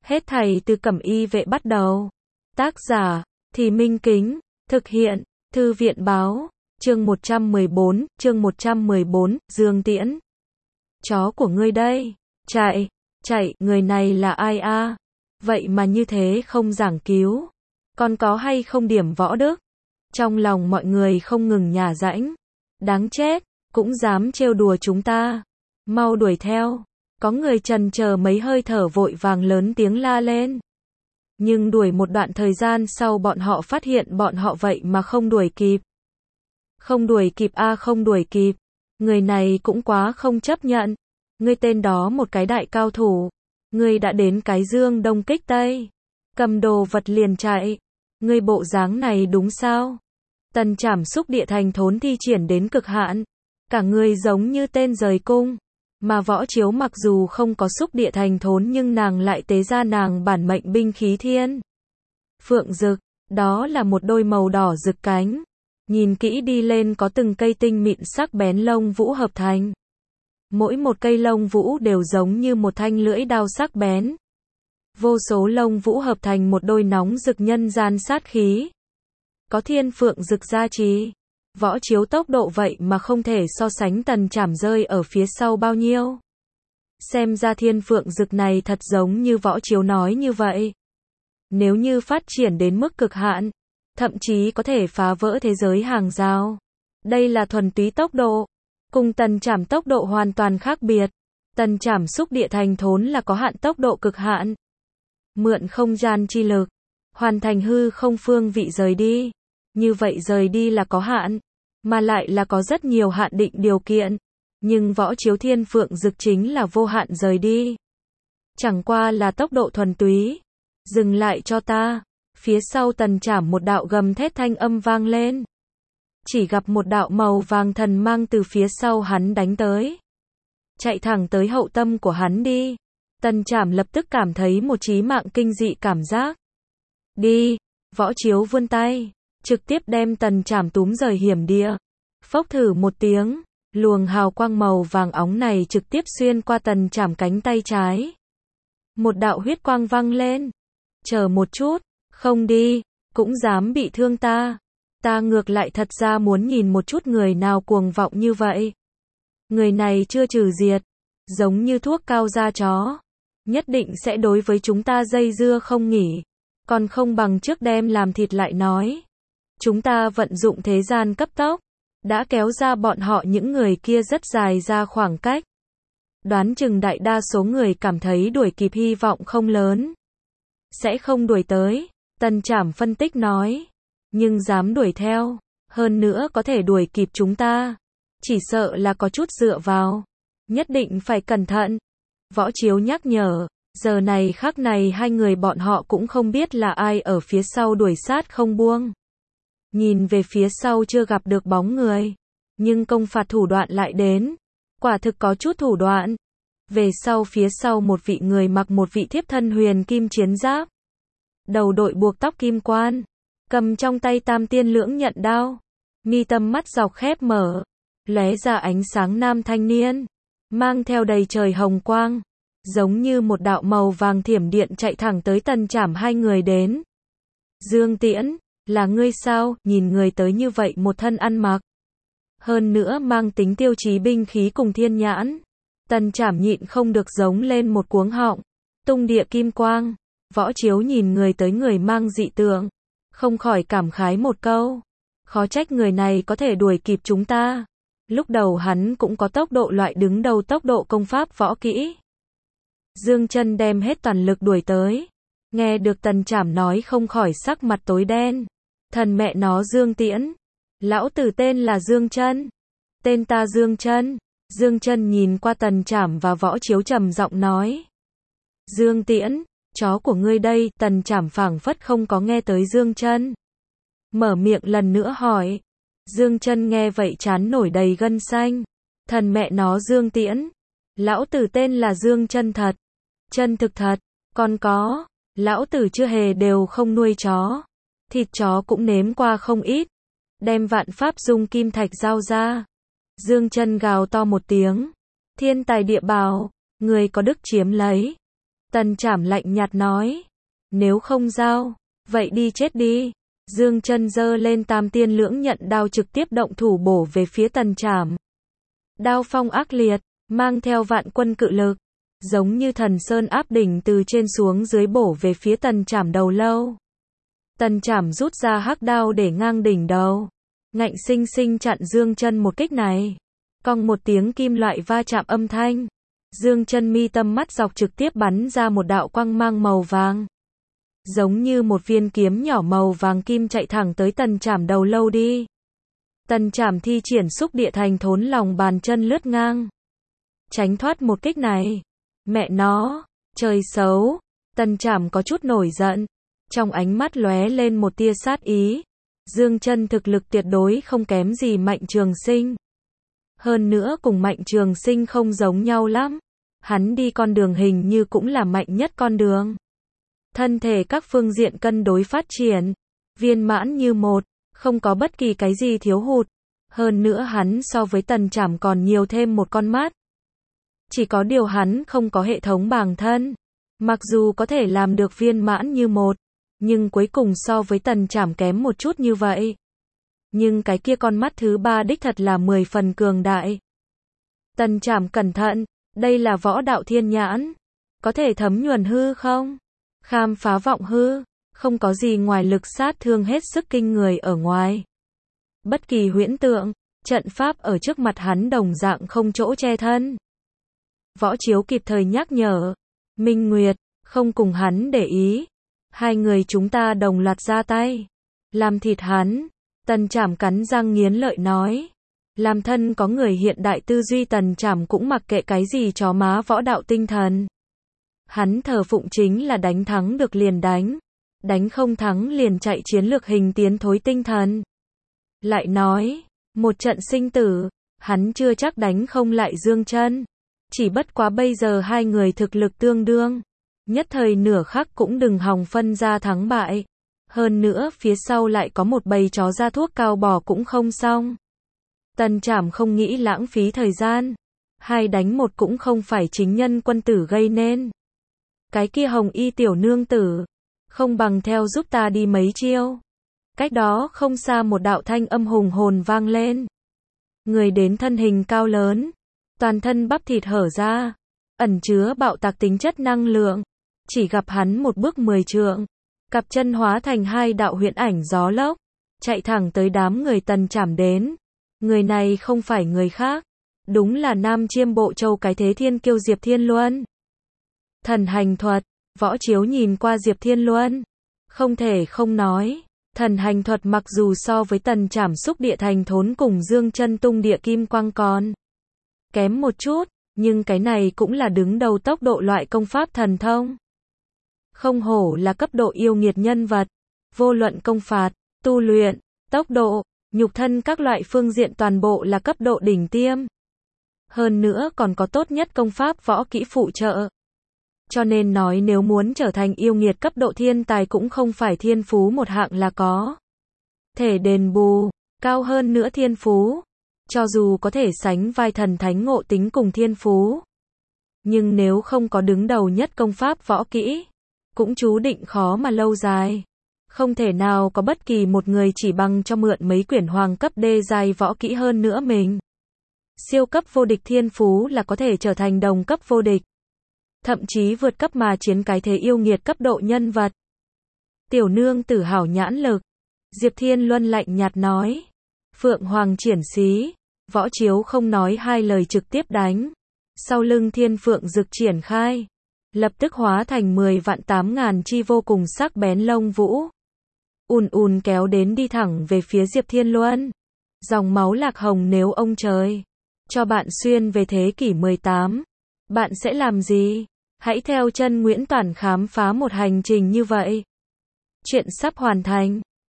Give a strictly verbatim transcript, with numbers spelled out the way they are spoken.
Hết thảy từ Cẩm Y vệ bắt đầu. Tác giả, Thì Minh Kính, thực hiện, Thư viện báo, chương một trăm mười bốn, chương một trăm mười bốn, Dương Tiễn. Chó của ngươi đây, chạy, chạy, người này là ai a? Vậy mà như thế không giảng cứu, còn có hay không điểm võ đức? Trong lòng mọi người không ngừng nhả rãnh, đáng chết, cũng dám trêu đùa chúng ta, mau đuổi theo. Có người chần chờ mấy hơi thở vội vàng lớn tiếng la lên. Nhưng đuổi một đoạn thời gian sau bọn họ phát hiện bọn họ vậy mà không đuổi kịp. Không đuổi kịp a à, không đuổi kịp. Người này cũng quá không chấp nhận. Ngươi tên đó một cái đại cao thủ. Ngươi đã đến cái Dương Đông kích Tây. Cầm đồ vật liền chạy. Ngươi bộ dáng này đúng sao? Tần Trảm xúc địa thành thốn thi triển đến cực hạn. Cả người giống như tên rời cung. Mà Võ Chiếu mặc dù không có xúc địa thành thốn nhưng nàng lại tế ra nàng bản mệnh binh khí thiên phượng dực, đó là một đôi màu đỏ rực cánh. Nhìn kỹ đi lên có từng cây tinh mịn sắc bén lông vũ hợp thành. Mỗi một cây lông vũ đều giống như một thanh lưỡi đao sắc bén. Vô số lông vũ hợp thành một đôi nóng rực nhân gian sát khí. Có thiên phượng rực gia trì. Võ Chiếu tốc độ vậy mà không thể so sánh Tần Trảm rơi ở phía sau bao nhiêu. Xem ra thiên phượng dực này thật giống như Võ Chiếu nói như vậy. Nếu như phát triển đến mức cực hạn, thậm chí có thể phá vỡ thế giới hàng rào. Đây là thuần túy tốc độ. Cùng Tần Trảm tốc độ hoàn toàn khác biệt. Tần Trảm xúc địa thành thốn là có hạn tốc độ cực hạn. Mượn không gian chi lực, hoàn thành hư không phương vị rời đi. Như vậy rời đi là có hạn, mà lại là có rất nhiều hạn định điều kiện. Nhưng Võ Chiếu thiên phượng dực chính là vô hạn rời đi. Chẳng qua là tốc độ thuần túy. Dừng lại cho ta. Phía sau Tần Trảm một đạo gầm thét thanh âm vang lên. Chỉ gặp một đạo màu vàng thần mang từ phía sau hắn đánh tới. Chạy thẳng tới hậu tâm của hắn đi. Tần Trảm lập tức cảm thấy một chí mạng kinh dị cảm giác. Đi, Võ Chiếu vươn tay. Trực tiếp đem Tần Trảm túm rời hiểm địa. Phốc thử một tiếng, luồng hào quang màu vàng óng này trực tiếp xuyên qua Tần Trảm cánh tay trái. Một đạo huyết quang văng lên. Chờ một chút, không đi, cũng dám bị thương ta. Ta ngược lại thật ra muốn nhìn một chút người nào cuồng vọng như vậy. Người này chưa trừ diệt, giống như thuốc cao da chó. Nhất định sẽ đối với chúng ta dây dưa không nghỉ. Còn không bằng trước đem làm thịt lại nói. Chúng ta vận dụng thế gian cấp tốc, đã kéo ra bọn họ những người kia rất dài ra khoảng cách. Đoán chừng đại đa số người cảm thấy đuổi kịp hy vọng không lớn. Sẽ không đuổi tới, Tần Trảm phân tích nói. Nhưng dám đuổi theo, hơn nữa có thể đuổi kịp chúng ta. Chỉ sợ là có chút dựa vào. Nhất định phải cẩn thận. Võ Chiếu nhắc nhở, giờ này khắc này hai người bọn họ cũng không biết là ai ở phía sau đuổi sát không buông. Nhìn về phía sau chưa gặp được bóng người, nhưng công phạt thủ đoạn lại đến. Quả thực có chút thủ đoạn. Về sau phía sau một vị người mặc một vị thiếp thân huyền kim chiến giáp. Đầu đội buộc tóc kim quan, cầm trong tay tam tiên lưỡng nhận đao. Mi tâm mắt dọc khép mở, lóe ra ánh sáng nam thanh niên, mang theo đầy trời hồng quang, giống như một đạo màu vàng thiểm điện chạy thẳng tới Tần Trảm hai người đến. Dương Tiễn, là ngươi sao? Nhìn người tới như vậy một thân ăn mặc. Hơn nữa mang tính tiêu chí binh khí cùng thiên nhãn. Tần Trảm nhịn không được giống lên một cuống họng. Tung địa kim quang. Võ Chiếu nhìn người tới người mang dị tượng. Không khỏi cảm khái một câu. Khó trách người này có thể đuổi kịp chúng ta. Lúc đầu hắn cũng có tốc độ loại đứng đầu tốc độ công pháp võ kỹ. Dương Chân đem hết toàn lực đuổi tới. Nghe được Tần Trảm nói không khỏi sắc mặt tối đen. Thần mẹ nó Dương Tiễn. Lão tử tên là Dương Chân. Tên ta Dương Chân. Dương Chân nhìn qua Tần Trảm và Võ Chiếu trầm giọng nói. Dương Tiễn, chó của ngươi đây. Tần Trảm phảng phất không có nghe tới Dương Chân. Mở miệng lần nữa hỏi. Dương Chân nghe vậy trán nổi đầy gân xanh. Thần mẹ nó Dương Tiễn. Lão tử tên là Dương Chân thật. Chân thực thật. Còn có, lão tử chưa hề đều không nuôi chó. Thịt chó cũng nếm qua không ít. Đem vạn pháp dung kim thạch giao ra. Dương Chân gào to một tiếng. Thiên tài địa bảo, người có đức chiếm lấy. Tần Trảm lạnh nhạt nói. Nếu không giao, vậy đi chết đi. Dương Chân giơ lên tam tiên lưỡng nhận đao trực tiếp động thủ bổ về phía Tần Trảm. Đao phong ác liệt, mang theo vạn quân cự lực, giống như thần sơn áp đỉnh từ trên xuống dưới bổ về phía Tần Trảm đầu lâu. Tần Trảm rút ra hắc đao để ngang đỉnh đầu, ngạnh sinh sinh chặn Dương Chân một kích này. Cong một tiếng kim loại va chạm âm thanh, Dương Chân mi tâm mắt dọc trực tiếp bắn ra một đạo quang mang màu vàng, giống như một viên kiếm nhỏ màu vàng kim chạy thẳng tới Tần Trảm đầu lâu đi. Tần Trảm thi triển xúc địa thành thốn lòng bàn chân lướt ngang, tránh thoát một kích này. Mẹ nó, trời xấu. Tần Trảm có chút nổi giận, trong ánh mắt lóe lên một tia sát ý. Dương Chân thực lực tuyệt đối không kém gì Mạnh Trường Sinh. Hơn nữa cùng Mạnh Trường Sinh không giống nhau lắm. Hắn đi con đường hình như cũng là mạnh nhất con đường. Thân thể các phương diện cân đối phát triển, viên mãn như một, không có bất kỳ cái gì thiếu hụt. Hơn nữa hắn so với Tần Trảm còn nhiều thêm một con mắt. Chỉ có điều hắn không có hệ thống bản thân. Mặc dù có thể làm được viên mãn như một, nhưng cuối cùng so với Tần Trảm kém một chút như vậy. Nhưng cái kia con mắt thứ ba đích thật là mười phần cường đại. Tần Trảm cẩn thận, đây là võ đạo thiên nhãn. Có thể thấm nhuần hư không? Khám phá vọng hư, không có gì ngoài lực sát thương hết sức kinh người ở ngoài. Bất kỳ huyễn tượng, trận pháp ở trước mặt hắn đồng dạng không chỗ che thân. Võ Chiếu kịp thời nhắc nhở. Minh Nguyệt, không cùng hắn để ý. Hai người chúng ta đồng loạt ra tay. Làm thịt hắn. Tần Trảm cắn răng nghiến lợi nói. Làm thân có người hiện đại tư duy Tần Trảm cũng mặc kệ cái gì chó má võ đạo tinh thần. Hắn thờ phụng chính là đánh thắng được liền đánh. Đánh không thắng liền chạy chiến lược hình tiến thối tinh thần. Lại nói, một trận sinh tử, hắn chưa chắc đánh không lại Dương Chân. Chỉ bất quá bây giờ hai người thực lực tương đương. Nhất thời nửa khắc cũng đừng hòng phân ra thắng bại. Hơn nữa phía sau lại có một bầy chó ra thuốc cao bò cũng không xong. Tần Trảm không nghĩ lãng phí thời gian. Hai đánh một cũng không phải chính nhân quân tử gây nên. Cái kia hồng y tiểu nương tử, không bằng theo giúp ta đi mấy chiêu. Cách đó không xa một đạo thanh âm hùng hồn vang lên. Người đến thân hình cao lớn, toàn thân bắp thịt hở ra, ẩn chứa bạo tạc tính chất năng lượng. Chỉ gặp hắn một bước mười trượng, cặp chân hóa thành hai đạo huyễn ảnh gió lốc, chạy thẳng tới đám người Tần Trảm đến. Người này không phải người khác, đúng là Nam Chiêm Bộ Châu cái thế thiên kiêu Diệp Thiên Luân. Thần hành thuật, Võ Chiếu nhìn qua Diệp Thiên Luân, không thể không nói, thần hành thuật mặc dù so với Tần Trảm xúc địa thành thốn cùng Dương Chân tung địa kim quang còn kém một chút, nhưng cái này cũng là đứng đầu tốc độ loại công pháp thần thông. Không hổ là cấp độ yêu nghiệt nhân vật, vô luận công phạt, tu luyện, tốc độ, nhục thân các loại phương diện toàn bộ là cấp độ đỉnh tiêm. Hơn nữa còn có tốt nhất công pháp võ kỹ phụ trợ. Cho nên nói nếu muốn trở thành yêu nghiệt cấp độ thiên tài cũng không phải thiên phú một hạng là có thể đền bù, cao hơn nữa thiên phú. Cho dù có thể sánh vai thần thánh ngộ tính cùng thiên phú, nhưng nếu không có đứng đầu nhất công pháp võ kỹ, cũng chú định khó mà lâu dài. Không thể nào có bất kỳ một người chỉ bằng cho mượn mấy quyển hoàng cấp đê giai võ kỹ hơn nữa mình. Siêu cấp vô địch thiên phú là có thể trở thành đồng cấp vô địch. Thậm chí vượt cấp mà chiến cái thế yêu nghiệt cấp độ nhân vật. Tiểu nương tử hảo nhãn lực. Diệp Thiên Luân lạnh nhạt nói. Phượng Hoàng triển xí. Võ Chiếu không nói hai lời trực tiếp đánh. Sau lưng Thiên Phượng Dực triển khai, lập tức hóa thành mười vạn tám ngàn chi vô cùng sắc bén lông vũ. Ùn ùn kéo đến đi thẳng về phía Diệp Thiên Luân. Dòng máu lạc hồng nếu ông trời cho bạn xuyên về thế kỷ mười tám, bạn sẽ làm gì? Hãy theo chân Nguyễn Toản khám phá một hành trình như vậy. Chuyện sắp hoàn thành.